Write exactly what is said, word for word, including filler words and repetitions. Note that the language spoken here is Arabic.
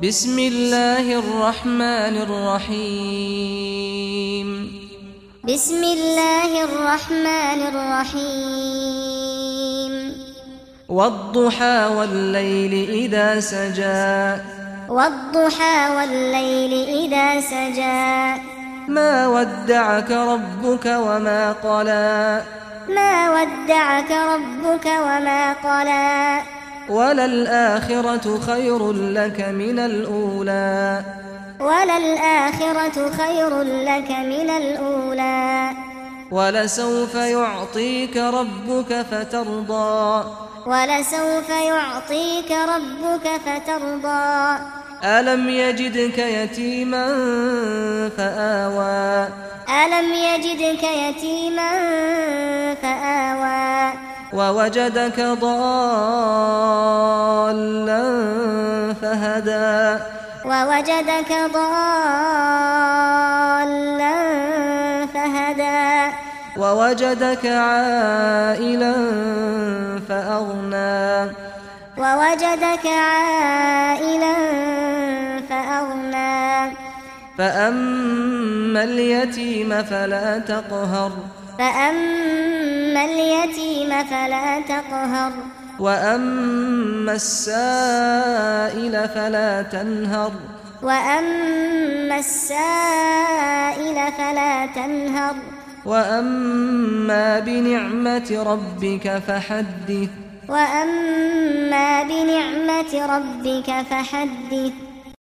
بسم الله الرحمن الرحيم بسم الله الرحمن الرحيم والضحى والليل إذا سجى والضحى والليل إذا سجى ما ودعك ربك وما قلى ما ودعك ربك وما قلى وللآخرة خير لك من الأولى وللآخرة خير لك من الأولى ولسوف يعطيك ربك فترضى ولسوف يعطيك ربك فترضى ألم يجدك يتيما فآوى ألم يجدك يتيما فآوى ووجدك ضالا فهدى ووجدك ضالا فهدى ووجدك عائلا فأغنى ووجدك عائلا فأغنى فأما اليتيم فلا تقهر فأما اليتيم فلا تقهر وأما السائل فلا تنهر وأما السائل فلا تنهر وأما بنعمة ربك فحدث وأما بنعمة ربك فحدث